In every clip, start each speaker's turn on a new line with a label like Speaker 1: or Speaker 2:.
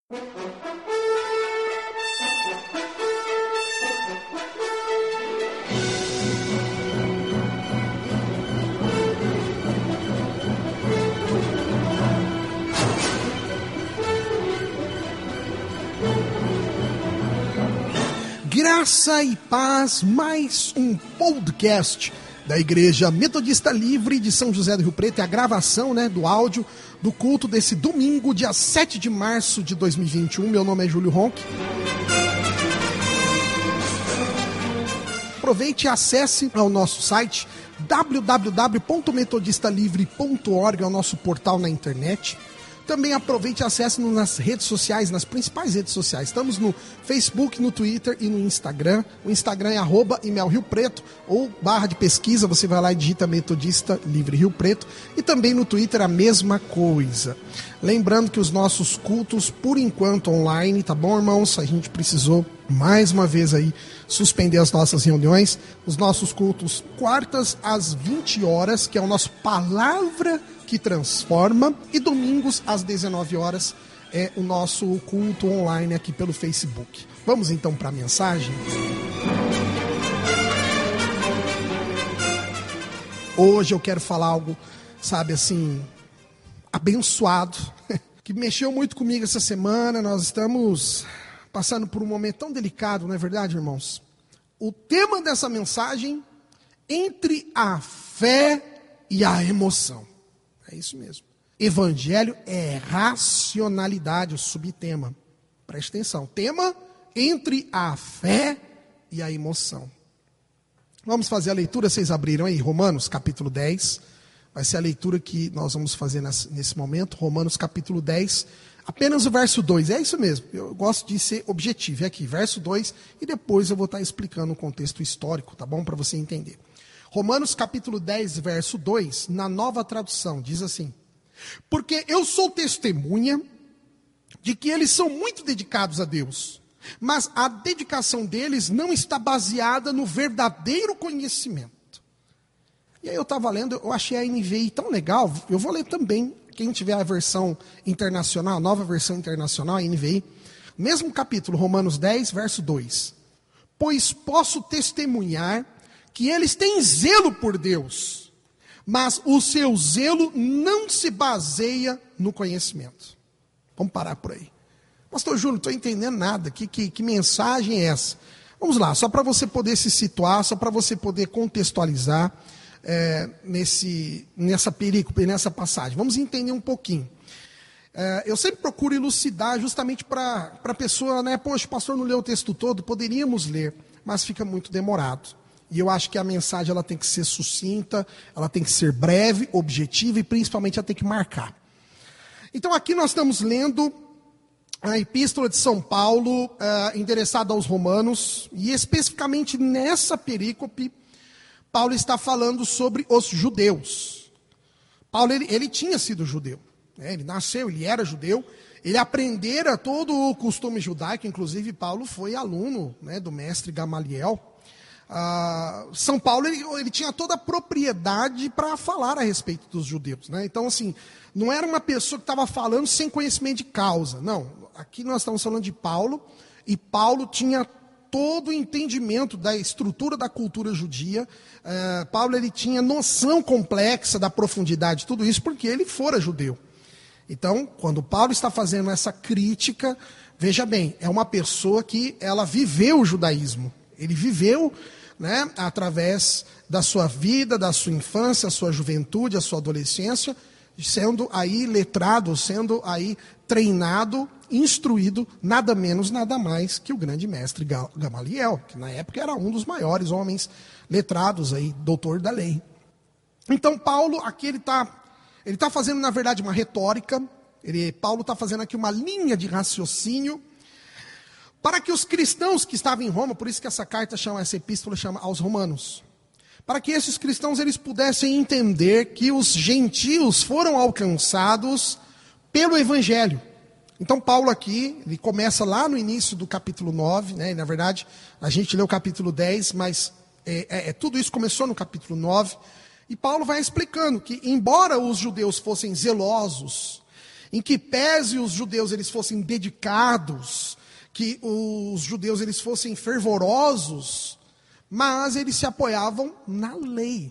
Speaker 1: Graça e paz, mais um podcast da Igreja Metodista Livre de São José do Rio Preto. É a gravação, do áudio do culto desse domingo, dia 7 de março de 2021. Meu nome é Júlio Ronck. Aproveite e acesse ao nosso site www.metodistalivre.org, é o nosso portal na internet. Também aproveite e acesse-nos nas redes sociais, nas principais redes sociais. Estamos no Facebook, no Twitter e no Instagram. O Instagram é @imelriopreto ou /de pesquisa. Você vai lá e digita Metodista Livre Rio Preto. E também no Twitter a mesma coisa. Lembrando que os nossos cultos, por enquanto, online, tá bom, irmãos? A gente precisou, mais uma vez aí, suspender as nossas reuniões. Os nossos cultos, quartas às 20 horas, que é o nosso Palavra que Transforma, e domingos às 19 horas é o nosso culto online aqui pelo Facebook. Vamos então para a mensagem? Hoje eu quero falar algo, abençoado, que mexeu muito comigo essa semana. Nós estamos passando por um momento tão delicado, não é verdade, irmãos? O tema dessa mensagem, entre a fé e a emoção. É isso mesmo. Evangelho é racionalidade, o subtema. Preste atenção. Tema entre a fé e a emoção. Vamos fazer a leitura, vocês abriram aí, Romanos capítulo 10. Vai ser a leitura que nós vamos fazer nesse momento. Romanos capítulo 10, apenas o verso 2. É isso mesmo, eu gosto de ser objetivo. É aqui, verso 2, e depois eu vou estar explicando o contexto histórico, tá bom? Para você entender. Romanos capítulo 10, verso 2, na Nova Tradução, diz assim: porque eu sou testemunha de que eles são muito dedicados a Deus, mas a dedicação deles não está baseada no verdadeiro conhecimento. E aí eu estava lendo, eu achei a NVI tão legal, eu vou ler também, quem tiver a versão internacional, a nova versão internacional, a NVI, mesmo capítulo, Romanos 10, verso 2. Pois posso testemunhar que eles têm zelo por Deus, mas o seu zelo não se baseia no conhecimento. Vamos parar por aí. Pastor Júlio, não estou entendendo nada. Que mensagem é essa? Vamos lá, só para você poder se situar, só para você poder contextualizar nessa perícope, nessa passagem. Vamos entender um pouquinho. Eu sempre procuro elucidar justamente para a pessoa, poxa, o pastor não leu o texto todo, poderíamos ler, mas fica muito demorado. E eu acho que a mensagem ela tem que ser sucinta, ela tem que ser breve, objetiva e principalmente ela tem que marcar. Então aqui nós estamos lendo a Epístola de São Paulo, endereçada aos Romanos, e especificamente nessa perícope, Paulo está falando sobre os judeus. Paulo ele tinha sido judeu, ele nasceu, ele era judeu, ele aprendera todo o costume judaico, inclusive Paulo foi aluno do mestre Gamaliel. São Paulo ele tinha toda a propriedade para falar a respeito dos judeus, Então, assim, não era uma pessoa que estava falando sem conhecimento de causa, não. Aqui nós estamos falando de Paulo, e Paulo tinha todo o entendimento da estrutura da cultura judia. Paulo ele tinha noção complexa da profundidade de tudo isso, porque ele fora judeu. Então, quando Paulo está fazendo essa crítica, veja bem, é uma pessoa que ela viveu o judaísmo. Ele viveu através da sua vida, da sua infância, a sua juventude, a sua adolescência, sendo aí letrado, sendo aí treinado, instruído, nada menos, nada mais que o grande mestre Gamaliel, que na época era um dos maiores homens letrados, aí, doutor da lei. Então Paulo aqui ele está fazendo na verdade uma retórica, Paulo está fazendo aqui uma linha de raciocínio, para que os cristãos que estavam em Roma, por isso que essa epístola chama aos Romanos, para que esses cristãos eles pudessem entender que os gentios foram alcançados pelo Evangelho. Então Paulo aqui, ele começa lá no início do capítulo 9, e na verdade a gente leu o capítulo 10, mas tudo isso começou no capítulo 9, e Paulo vai explicando que embora os judeus fossem zelosos, em que pese os judeus eles fossem dedicados, que os judeus eles fossem fervorosos, mas eles se apoiavam na lei.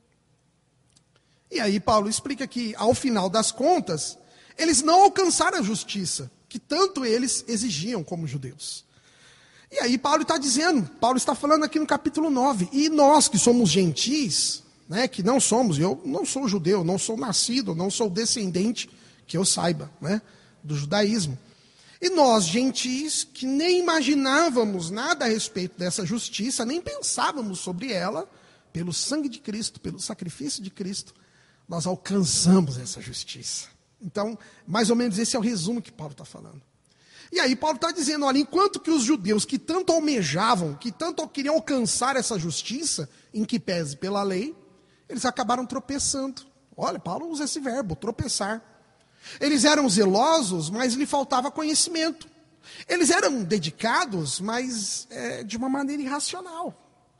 Speaker 1: E aí Paulo explica que, ao final das contas, eles não alcançaram a justiça, que tanto eles exigiam como judeus. E aí Paulo está falando aqui no capítulo 9, e nós que somos gentis, né, que não somos, eu não sou judeu, não sou nascido, não sou descendente, que eu saiba, né, do judaísmo. E nós, gentis, que nem imaginávamos nada a respeito dessa justiça, nem pensávamos sobre ela, pelo sangue de Cristo, pelo sacrifício de Cristo, nós alcançamos essa justiça. Então, mais ou menos esse é o resumo que Paulo está falando. E aí Paulo está dizendo, olha, enquanto que os judeus que tanto almejavam, que tanto queriam alcançar essa justiça, em que pese pela lei, eles acabaram tropeçando. Olha, Paulo usa esse verbo, tropeçar. Eles eram zelosos, mas lhe faltava conhecimento. Eles eram dedicados, mas de uma maneira irracional.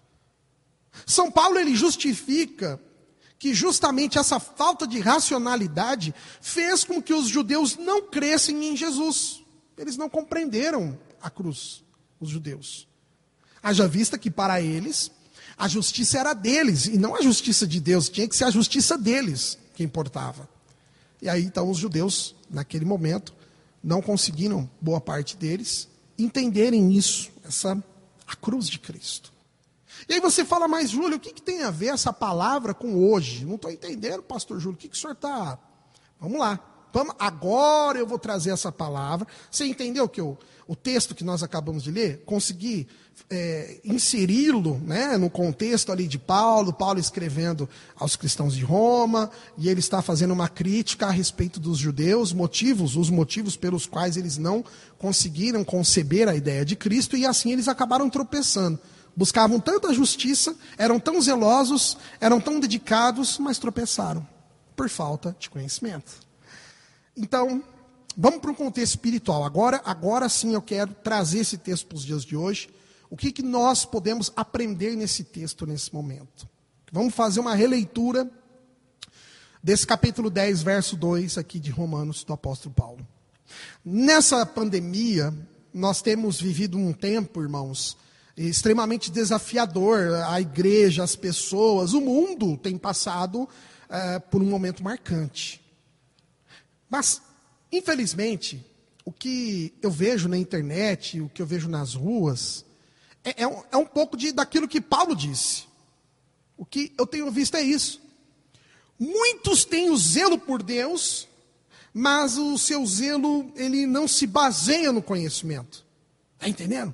Speaker 1: São Paulo, ele justifica que justamente essa falta de racionalidade fez com que os judeus não crescem em Jesus. Eles não compreenderam a cruz, os judeus. Haja vista que para eles, a justiça era deles, e não a justiça de Deus, tinha que ser a justiça deles que importava. E aí então os judeus, naquele momento, não conseguiram, boa parte deles, entenderem isso, a cruz de Cristo. E aí você fala, mas Júlio, o que tem a ver essa palavra com hoje? Não estou entendendo, pastor Júlio, o que o senhor está... Vamos lá, agora eu vou trazer essa palavra. Você entendeu que o texto que nós acabamos de ler, consegui inseri-lo, né, no contexto ali de Paulo escrevendo aos cristãos de Roma, e ele está fazendo uma crítica a respeito dos judeus, os motivos pelos quais eles não conseguiram conceber a ideia de Cristo, e assim eles acabaram tropeçando. Buscavam tanta justiça, eram tão zelosos, eram tão dedicados, mas tropeçaram por falta de conhecimento. Então, vamos para um contexto espiritual. Agora sim eu quero trazer esse texto para os dias de hoje. O que nós podemos aprender nesse texto, nesse momento? Vamos fazer uma releitura desse capítulo 10, verso 2 aqui de Romanos, do apóstolo Paulo. Nessa pandemia, nós temos vivido um tempo, irmãos, extremamente desafiador. A igreja, as pessoas, o mundo tem passado por um momento marcante. Mas, infelizmente, o que eu vejo na internet, o que eu vejo nas ruas, é um pouco daquilo que Paulo disse. O que eu tenho visto é isso. Muitos têm o zelo por Deus, mas o seu zelo, ele não se baseia no conhecimento. Está entendendo?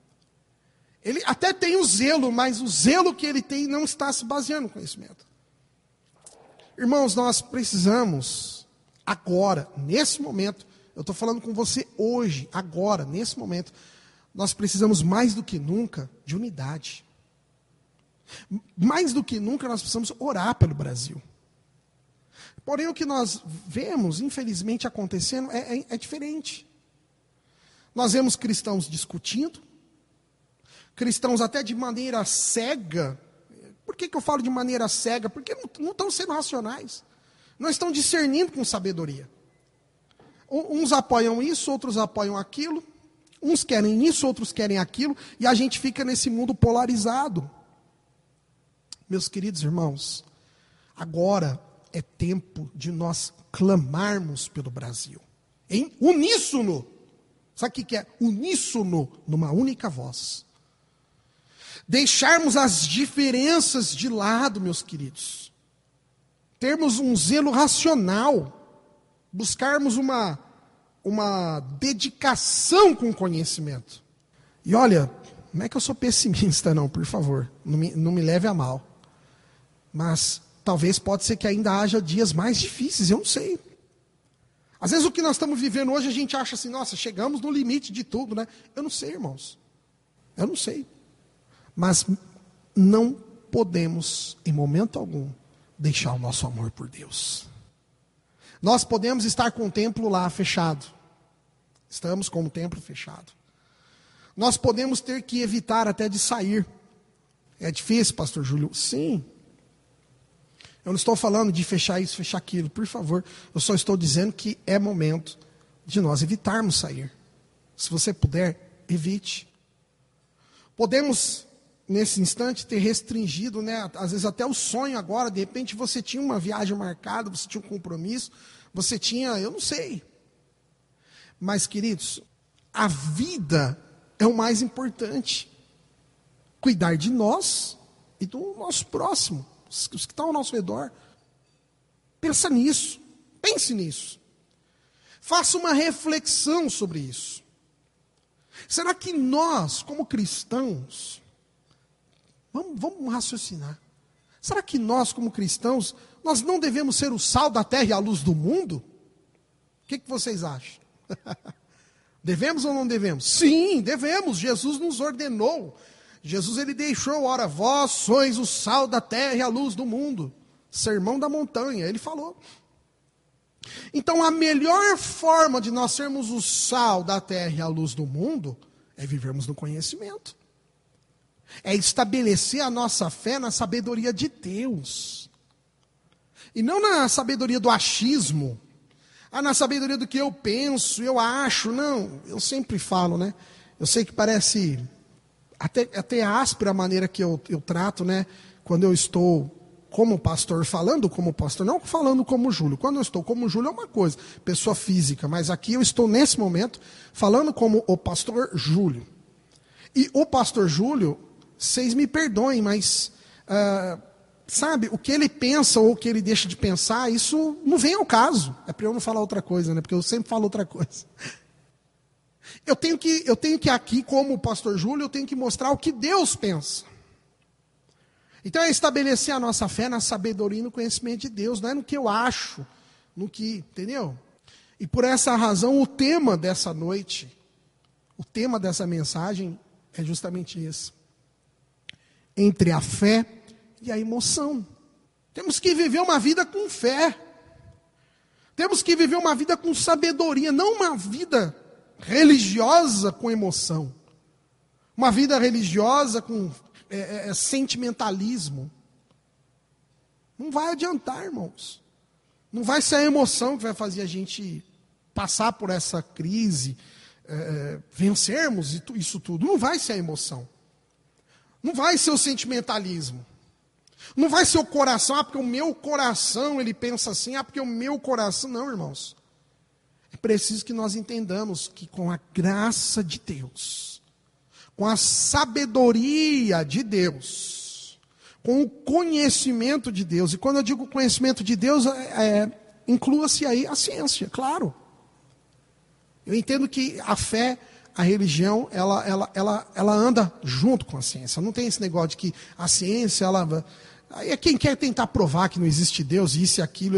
Speaker 1: Ele até tem o zelo, mas o zelo que ele tem não está se baseando no conhecimento. Irmãos, nós precisamos, agora, nesse momento, eu estou falando com você hoje, agora, nesse momento, nós precisamos mais do que nunca de unidade. Mais do que nunca nós precisamos orar pelo Brasil. Porém, o que nós vemos, infelizmente, acontecendo é diferente. Nós vemos cristãos discutindo, cristãos até de maneira cega. Por que eu falo de maneira cega? Porque não estão sendo racionais. Não estão discernindo com sabedoria. Uns apoiam isso, outros apoiam aquilo. Uns querem isso, outros querem aquilo. E a gente fica nesse mundo polarizado. Meus queridos irmãos, agora é tempo de nós clamarmos pelo Brasil. Em uníssono. Sabe o que é? Uníssono, numa única voz. Deixarmos as diferenças de lado, meus queridos. Termos um zelo racional. Buscarmos uma dedicação com o conhecimento. E olha, não é que eu sou pessimista não, por favor. Não me leve a mal. Mas talvez pode ser que ainda haja dias mais difíceis, eu não sei. Às vezes o que nós estamos vivendo hoje, a gente acha assim, nossa, chegamos no limite de tudo, né? Eu não sei, irmãos. Eu não sei. Mas não podemos, em momento algum, deixar o nosso amor por Deus. Nós podemos estar com o templo lá fechado. Estamos com o templo fechado. Nós podemos ter que evitar até de sair. É difícil, pastor Júlio? Sim. Eu não estou falando de fechar isso, fechar aquilo, por favor. Eu só estou dizendo que é momento de nós evitarmos sair. Se você puder, evite. Podemos, nesse instante, ter restringido, né, às vezes até o sonho agora. De repente você tinha uma viagem marcada, você tinha um compromisso, você tinha, eu não sei. Mas, queridos, a vida é o mais importante. Cuidar de nós e do nosso próximo, os que estão ao nosso redor. Pensa nisso, pense nisso. Faça uma reflexão sobre isso. Será que nós, como cristãos, vamos raciocinar. Será que nós, como cristãos, nós não devemos ser o sal da terra e a luz do mundo? O que vocês acham? Devemos ou não devemos? Sim, devemos. Jesus nos ordenou. Jesus, ele deixou, ora, vós sois o sal da terra e a luz do mundo. Sermão da montanha, ele falou. Então, a melhor forma de nós sermos o sal da terra e a luz do mundo é vivermos no conhecimento. É estabelecer a nossa fé na sabedoria de Deus. E não na sabedoria do achismo. Na sabedoria do que eu penso, eu acho. Não, eu sempre falo, né? Eu sei que parece até áspera a maneira que eu trato, né? Quando eu estou como pastor, falando como pastor, não falando como Júlio. Quando eu estou como Júlio é uma coisa, pessoa física. Mas aqui eu estou nesse momento falando como o pastor Júlio. E o pastor Júlio, vocês me perdoem, mas sabe, o que ele pensa ou o que ele deixa de pensar, isso não vem ao caso. É para eu não falar outra coisa, né? Porque eu sempre falo outra coisa. Eu tenho que aqui, como o pastor Júlio, eu tenho que mostrar o que Deus pensa. Então é estabelecer a nossa fé na sabedoria e no conhecimento de Deus, não é no que eu acho, no que, entendeu? E por essa razão, o tema dessa noite, o tema dessa mensagem é justamente esse. Entre a fé e a emoção. Temos que viver uma vida com fé. Temos que viver uma vida com sabedoria, não uma vida religiosa com emoção. Uma vida religiosa com sentimentalismo. Não vai adiantar, irmãos. Não vai ser a emoção que vai fazer a gente passar por essa crise, vencermos isso tudo. Não vai ser a emoção. Não vai ser o sentimentalismo. Não vai ser o coração, porque o meu coração, ele pensa assim, porque o meu coração... Não, irmãos. É preciso que nós entendamos que com a graça de Deus, com a sabedoria de Deus, com o conhecimento de Deus, e quando eu digo conhecimento de Deus, inclua-se aí a ciência, claro. Eu entendo que a fé, a religião, ela anda junto com a ciência. Não tem esse negócio de que a ciência, aí é quem quer tentar provar que não existe Deus, isso e aquilo.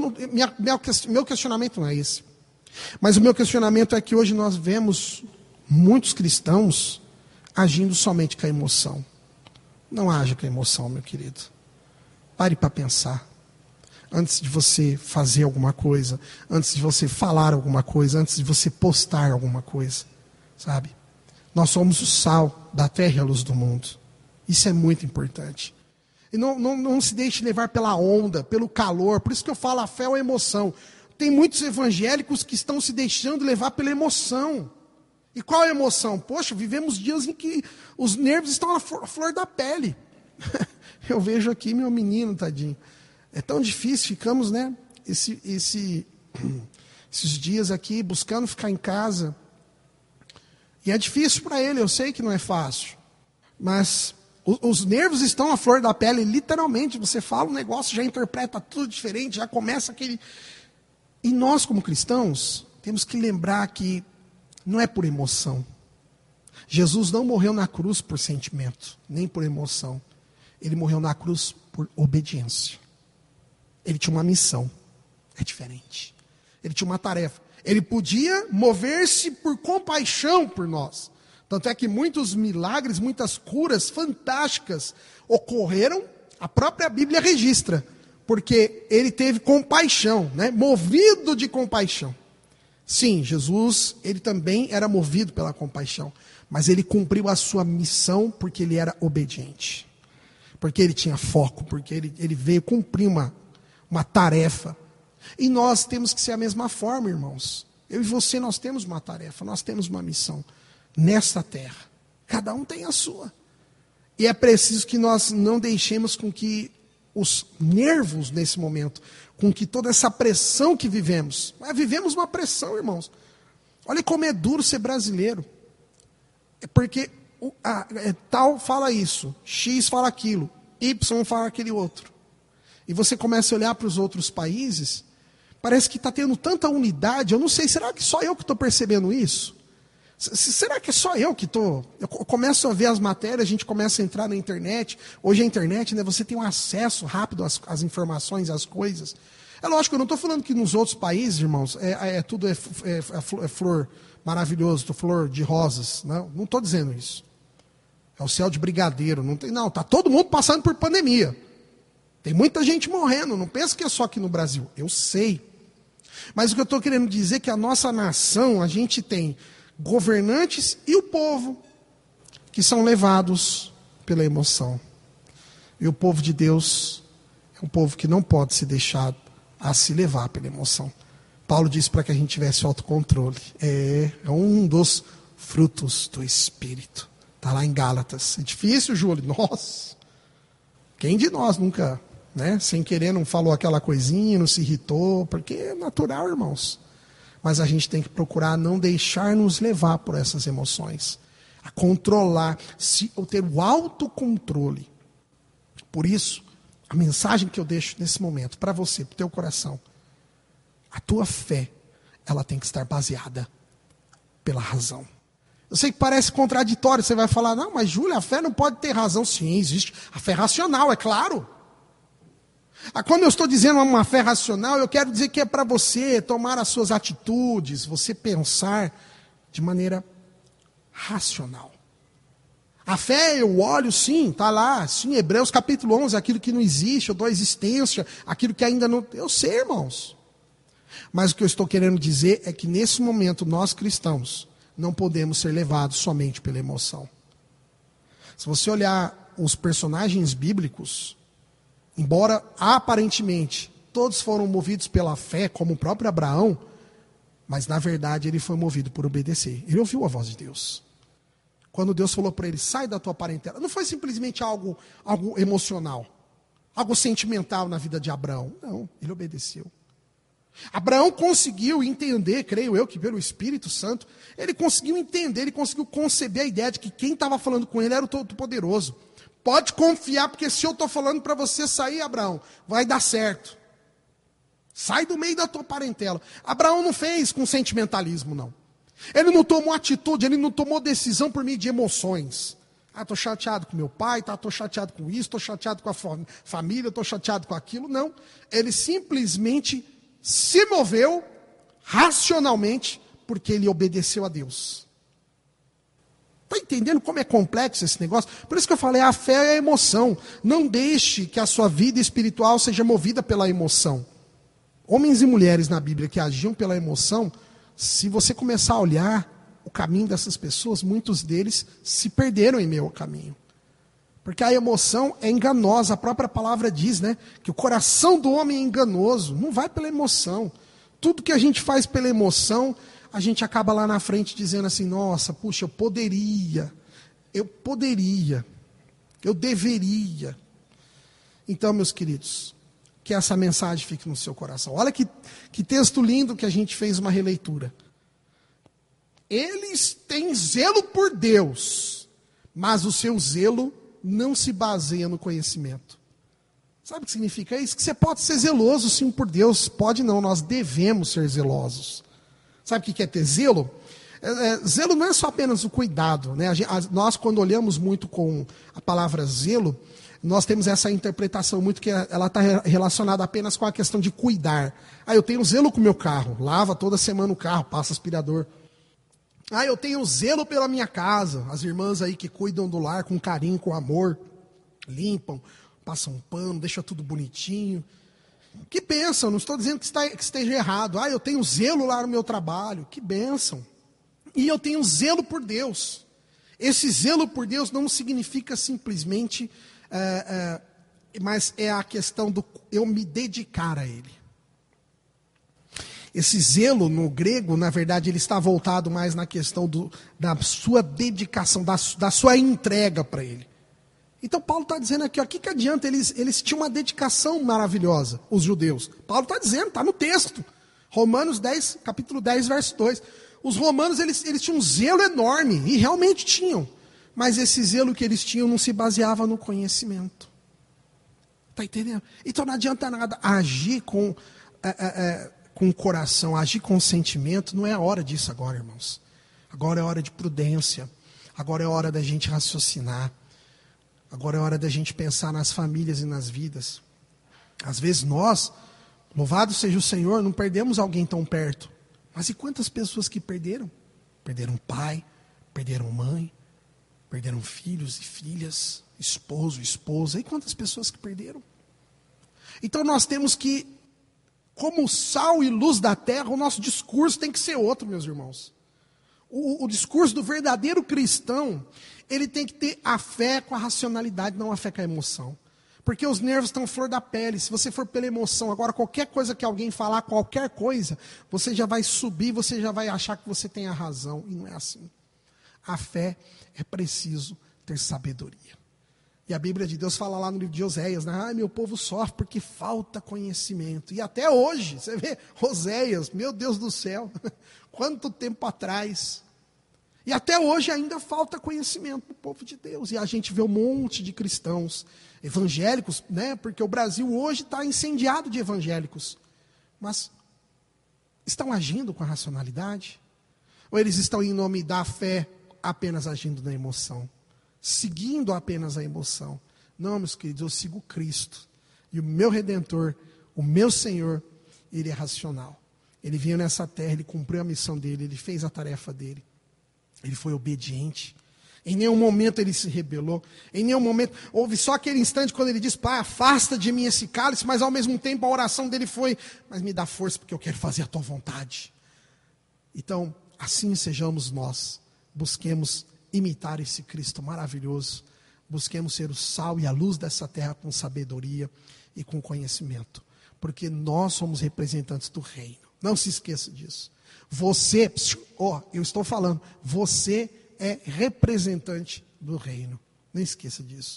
Speaker 1: Meu questionamento não é esse. Mas o meu questionamento é que hoje nós vemos muitos cristãos agindo somente com a emoção. Não haja com a emoção, meu querido. Pare para pensar. Antes de você fazer alguma coisa, antes de você falar alguma coisa, antes de você postar alguma coisa. Sabe? Nós somos o sal da terra e a luz do mundo. Isso é muito importante. E não se deixe levar pela onda, pelo calor. Por isso que eu falo, a fé é uma emoção. Tem muitos evangélicos que estão se deixando levar pela emoção. E qual é a emoção? Poxa, vivemos dias em que os nervos estão à flor da pele. Eu vejo aqui meu menino, tadinho. É tão difícil, ficamos, né? Esses dias aqui buscando ficar em casa. E é difícil para ele, eu sei que não é fácil. Mas os nervos estão à flor da pele, literalmente. Você fala um negócio, já interpreta tudo diferente, já começa aquele... E nós, como cristãos, temos que lembrar que não é por emoção. Jesus não morreu na cruz por sentimento, nem por emoção. Ele morreu na cruz por obediência. Ele tinha uma missão. É diferente. Ele tinha uma tarefa. Ele podia mover-se por compaixão por nós. Tanto é que muitos milagres, muitas curas fantásticas ocorreram, a própria Bíblia registra. Porque ele teve compaixão, né? Movido de compaixão. Sim, Jesus, ele também era movido pela compaixão. Mas ele cumpriu a sua missão porque ele era obediente. porque ele tinha foco, porque ele veio cumprir uma tarefa. E nós temos que ser a mesma forma, irmãos. Eu e você, nós temos uma tarefa, nós temos uma missão nesta terra. Cada um tem a sua. E é preciso que nós não deixemos com que os nervos nesse momento, com que toda essa pressão que vivemos, vivemos uma pressão, irmãos. Olha como é duro ser brasileiro. É porque tal fala isso, X fala aquilo, Y fala aquele outro. E você começa a olhar para os outros países, parece que está tendo tanta unidade. Eu não sei, será que só eu que estou percebendo isso? Será que é só eu que estou? Eu começo a ver as matérias, a gente começa a entrar na internet. Hoje a internet, né, você tem um acesso rápido às informações, às coisas. É lógico, eu não estou falando que nos outros países, irmãos, tudo é flor maravilhoso, flor de rosas. Não estou dizendo isso. É o céu de brigadeiro. Não, está todo mundo passando por pandemia. Tem muita gente morrendo. Não pensa que é só aqui no Brasil. Eu sei. Mas o que eu estou querendo dizer é que a nossa nação, a gente tem governantes e o povo que são levados pela emoção. E o povo de Deus é um povo que não pode se deixar a se levar pela emoção. Paulo disse para que a gente tivesse autocontrole. É um dos frutos do Espírito. Está lá em Gálatas. É difícil, Júlio? Nossa! Quem de nós nunca, sem querer, não falou aquela coisinha, não se irritou? Porque é natural, irmãos. Mas a gente tem que procurar não deixar nos levar por essas emoções. A controlar, ou ter o autocontrole. Por isso, a mensagem que eu deixo nesse momento, para você, para o teu coração, a tua fé, ela tem que estar baseada pela razão. Eu sei que parece contraditório, você vai falar, não, mas Júlia, a fé não pode ter razão. Sim, existe a fé racional, é claro. Quando eu estou dizendo uma fé racional, eu quero dizer que é para você tomar as suas atitudes, você pensar de maneira racional. A fé, eu olho, sim, está lá, sim, Hebreus capítulo 11, aquilo que não existe, eu dou existência, aquilo que ainda não... Eu sei, irmãos. Mas o que eu estou querendo dizer é que nesse momento, nós cristãos, não podemos ser levados somente pela emoção. Se você olhar os personagens bíblicos, embora aparentemente todos foram movidos pela fé, como o próprio Abraão, mas na verdade ele foi movido por obedecer. Ele ouviu a voz de Deus. Quando Deus falou para ele, sai da tua parentela, não foi simplesmente algo emocional, algo sentimental na vida de Abraão. Não, ele obedeceu. Abraão conseguiu entender, creio eu, que pelo Espírito Santo, ele conseguiu entender, ele conseguiu conceber a ideia de que quem estava falando com ele era o Todo-Poderoso. Pode confiar, porque se eu estou falando para você sair, Abraão, vai dar certo. Sai do meio da tua parentela. Abraão não fez com sentimentalismo, não. Ele não tomou atitude, ele não tomou decisão por meio de emoções. Estou chateado com meu pai, estou chateado com isso, estou chateado com a família, estou chateado com aquilo. Não, ele simplesmente se moveu racionalmente porque ele obedeceu a Deus. Está entendendo como é complexo esse negócio? Por isso que eu falei, a fé é a emoção. Não deixe que a sua vida espiritual seja movida pela emoção. Homens e mulheres na Bíblia que agiam pela emoção, se você começar a olhar o caminho dessas pessoas, muitos deles se perderam em meio ao caminho. Porque a emoção é enganosa, a própria palavra diz, que o coração do homem é enganoso, não vai pela emoção. Tudo que a gente faz pela emoção, a gente acaba lá na frente dizendo assim, nossa, puxa, eu deveria. Então, meus queridos, que essa mensagem fique no seu coração. Olha que texto lindo que a gente fez uma releitura. Eles têm zelo por Deus, mas o seu zelo não se baseia no conhecimento. Sabe o que significa isso? Que você pode ser zeloso sim por Deus. Pode não, nós devemos ser zelosos. Sabe o que é ter zelo? Zelo não é só apenas o cuidado. Nós, quando olhamos muito com a palavra zelo, nós temos essa interpretação muito que ela está relacionada apenas com a questão de cuidar. Eu tenho zelo com o meu carro, lava toda semana o carro, passa aspirador. Eu tenho zelo pela minha casa. As irmãs aí que cuidam do lar com carinho, com amor, limpam, passam um pano, deixam tudo bonitinho. Que bênção, não estou dizendo que esteja errado. Eu tenho zelo lá no meu trabalho, que bênção. E eu tenho zelo por Deus. Esse zelo por Deus não significa simplesmente mas é a questão do eu me dedicar a Ele. Esse zelo no grego, na verdade, ele está voltado mais na questão da sua dedicação, da sua entrega para Ele. Então Paulo está dizendo aqui, o que adianta? Eles tinham uma dedicação maravilhosa, os judeus. Paulo está dizendo, está no texto. Romanos 10, capítulo 10, verso 2. Os romanos, eles tinham um zelo enorme, e realmente tinham. Mas esse zelo que eles tinham não se baseava no conhecimento. Está entendendo? Então não adianta nada agir com o coração, agir com o sentimento. Não é a hora disso agora, irmãos. Agora é hora de prudência. Agora é hora da gente raciocinar. Agora é hora da gente pensar nas famílias e nas vidas. Às vezes nós, louvado seja o Senhor, não perdemos alguém tão perto. Mas e quantas pessoas que perderam? Perderam pai, perderam mãe, perderam filhos e filhas, esposo, esposa. E quantas pessoas que perderam? Então nós temos que, como sal e luz da terra, o nosso discurso tem que ser outro, meus irmãos. O discurso do verdadeiro cristão, ele tem que ter a fé com a racionalidade, não a fé com a emoção. Porque os nervos estão flor da pele. Se você for pela emoção, agora qualquer coisa que alguém falar, qualquer coisa, você já vai subir, você já vai achar que você tem a razão. E não é assim. A fé é preciso ter sabedoria. E a Bíblia de Deus fala lá no livro de Oséias, né? Meu povo sofre porque falta conhecimento. E até hoje, você vê, Oséias, meu Deus do céu, quanto tempo atrás. E até hoje ainda falta conhecimento do povo de Deus. E a gente vê um monte de cristãos evangélicos, né? Porque o Brasil hoje está incendiado de evangélicos. Mas estão agindo com a racionalidade? Ou eles estão em nome da fé apenas agindo na emoção? Seguindo apenas a emoção? Não, meus queridos, eu sigo Cristo. E o meu Redentor, o meu Senhor, Ele é racional. Ele veio nessa terra, Ele cumpriu a missão dEle, Ele fez a tarefa dEle. Ele foi obediente. Em nenhum momento ele se rebelou. Em nenhum momento. Houve só aquele instante quando ele disse: Pai, afasta de mim esse cálice. Mas ao mesmo tempo a oração dele foi: mas me dá força porque eu quero fazer a tua vontade. Então, assim sejamos nós. Busquemos imitar esse Cristo maravilhoso. Busquemos ser o sal e a luz dessa terra com sabedoria e com conhecimento. Porque nós somos representantes do reino. Não se esqueça disso. Você, eu estou falando, você é representante do reino. Não esqueça disso.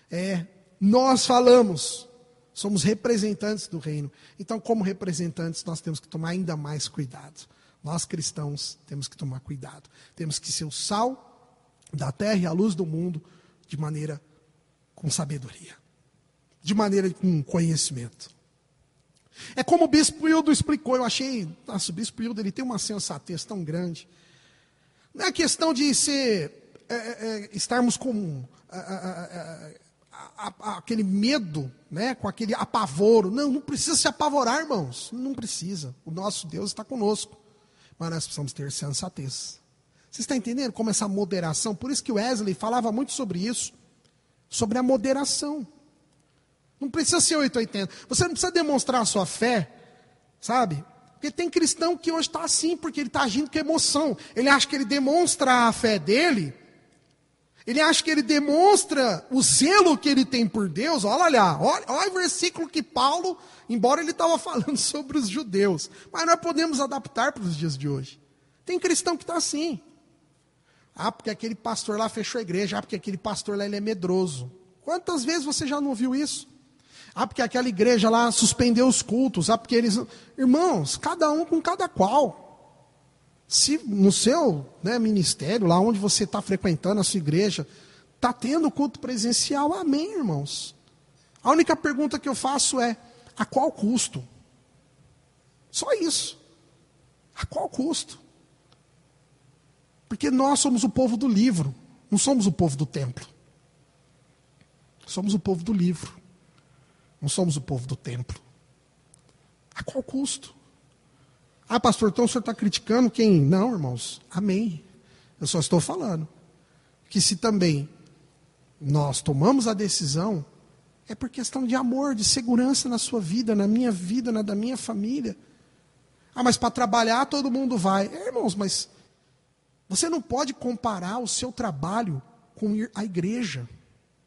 Speaker 1: Nós falamos, somos representantes do reino. Então, como representantes, nós temos que tomar ainda mais cuidado. Nós cristãos temos que tomar cuidado. Temos que ser o sal da terra e a luz do mundo de maneira com sabedoria. De maneira com conhecimento. É como o Bispo Hildo explicou, eu achei, nossa, o Bispo Hildo ele tem uma sensatez tão grande. Não é questão de estarmos com aquele medo, né, com aquele apavoro. Não precisa se apavorar, irmãos. Não precisa. O nosso Deus está conosco. Mas nós precisamos ter sensatez. Você está entendendo como essa moderação? Por isso que o Wesley falava muito sobre isso. Sobre a moderação. Não precisa ser 880. Você não precisa demonstrar a sua fé, sabe? Porque tem cristão que hoje está assim, porque ele está agindo com emoção. Ele acha que ele demonstra a fé dele. Ele acha que ele demonstra o zelo que ele tem por Deus. Olha o versículo que Paulo, embora ele estava falando sobre os judeus, mas nós podemos adaptar para os dias de hoje. Tem cristão que está assim. Porque aquele pastor lá fechou a igreja. Porque aquele pastor lá ele é medroso. Quantas vezes você já não ouviu isso? Porque aquela igreja lá suspendeu os cultos. Porque eles... Irmãos, cada um com cada qual. Se no seu ministério, lá onde você está frequentando a sua igreja, está tendo culto presencial, amém, irmãos. A única pergunta que eu faço é: a qual custo? Só isso. A qual custo? Porque nós somos o povo do livro, não somos o povo do templo. Somos o povo do livro. Não somos o povo do templo. A qual custo? Pastor, então o senhor está criticando quem? Não, irmãos. Amém. Eu só estou falando que se também nós tomamos a decisão, é por questão de amor, de segurança na sua vida, na minha vida, na da minha família. Mas para trabalhar todo mundo vai. Irmãos, mas você não pode comparar o seu trabalho com ir à igreja.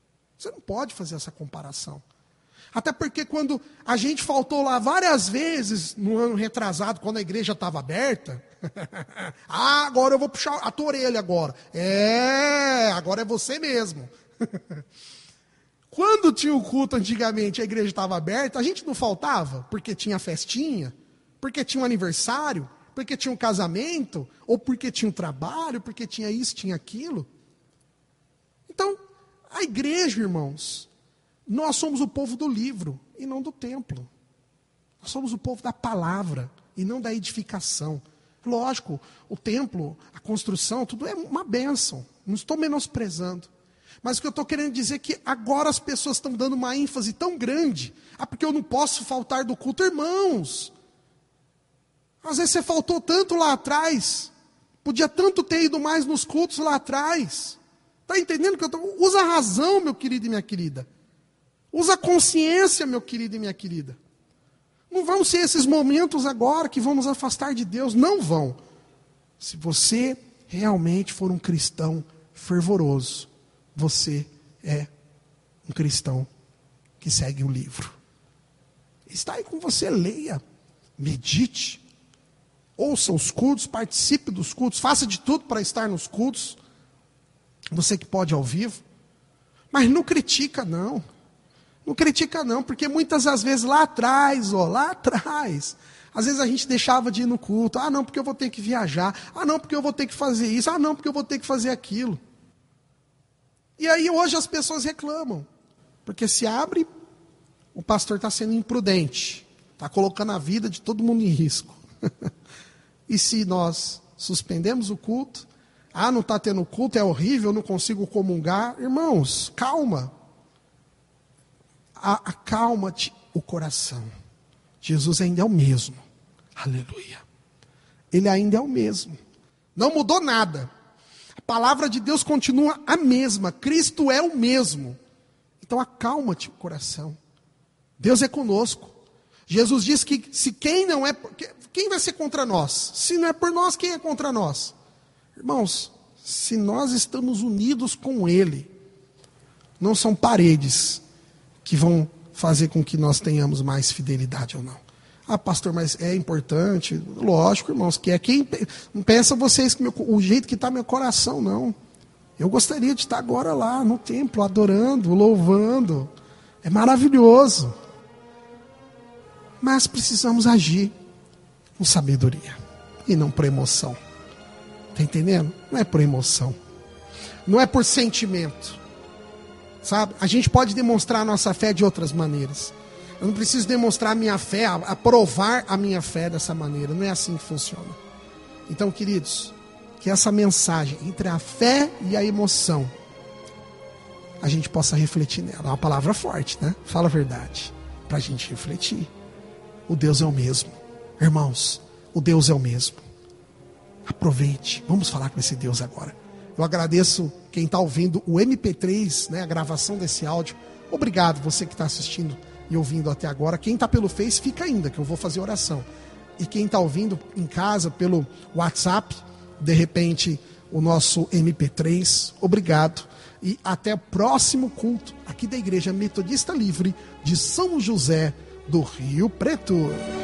Speaker 1: Você não pode fazer essa comparação. Até porque quando a gente faltou lá várias vezes, no ano retrasado, quando a igreja estava aberta, agora eu vou puxar a tua orelha agora. Agora é você mesmo. Quando tinha o culto antigamente, a igreja estava aberta, a gente não faltava, porque tinha festinha, porque tinha um aniversário, porque tinha um casamento, ou porque tinha um trabalho, porque tinha isso, tinha aquilo. Então, a igreja, irmãos, nós somos o povo do livro e não do templo. Nós somos o povo da palavra e não da edificação. Lógico, o templo, a construção, tudo é uma bênção. Não estou menosprezando. Mas o que eu estou querendo dizer é que agora as pessoas estão dando uma ênfase tão grande. Porque eu não posso faltar do culto. Irmãos, às vezes você faltou tanto lá atrás. Podia tanto ter ido mais nos cultos lá atrás. Está entendendo que eu estou... Usa a razão, meu querido e minha querida. Usa a consciência, meu querido e minha querida. Não vão ser esses momentos agora que vão nos afastar de Deus. Não vão. Se você realmente for um cristão fervoroso, você é um cristão que segue o livro. Está aí com você, leia, medite, ouça os cultos, participe dos cultos, faça de tudo para estar nos cultos. Você que pode ao vivo. Mas não critica, não. Não critica não, porque muitas das vezes lá atrás, às vezes a gente deixava de ir no culto. Não, porque eu vou ter que viajar. Não, porque eu vou ter que fazer isso. Não, porque eu vou ter que fazer aquilo. E aí hoje as pessoas reclamam. Porque se abre, o pastor está sendo imprudente. Está colocando a vida de todo mundo em risco. E se nós suspendemos o culto, não está tendo culto, é horrível, eu não consigo comungar. Irmãos, calma. Acalma-te o coração. Jesus ainda é o mesmo. Aleluia. Ele ainda é o mesmo. Não mudou nada. A palavra de Deus continua a mesma. Cristo é o mesmo. Então acalma-te o coração. Deus é conosco. Jesus diz que se quem não é... Quem vai ser contra nós? Se não é por nós, quem é contra nós? Irmãos, se nós estamos unidos com Ele, não são paredes que vão fazer com que nós tenhamos mais fidelidade ou não. Pastor, mas é importante. Lógico, irmãos, que é quem... Não pensa vocês que o jeito que está meu coração, não. Eu gostaria de estar agora lá no templo, adorando, louvando. É maravilhoso. Mas precisamos agir com sabedoria e não por emoção. Está entendendo? Não é por emoção. Não é por sentimento. Sabe? A gente pode demonstrar a nossa fé de outras maneiras. Eu não preciso demonstrar a minha fé, aprovar a minha fé dessa maneira. Não é assim que funciona. Então, queridos, que essa mensagem entre a fé e a emoção, a gente possa refletir nela. É uma palavra forte, né? Fala a verdade. Para a gente refletir. O Deus é o mesmo. Irmãos, o Deus é o mesmo. Aproveite. Vamos falar com esse Deus agora. Eu agradeço quem está ouvindo o MP3, né, a gravação desse áudio. Obrigado você que está assistindo e ouvindo até agora. Quem está pelo Face, fica ainda, que eu vou fazer oração. E quem está ouvindo em casa pelo WhatsApp, de repente, o nosso MP3, obrigado. E até o próximo culto aqui da Igreja Metodista Livre de São José do Rio Preto.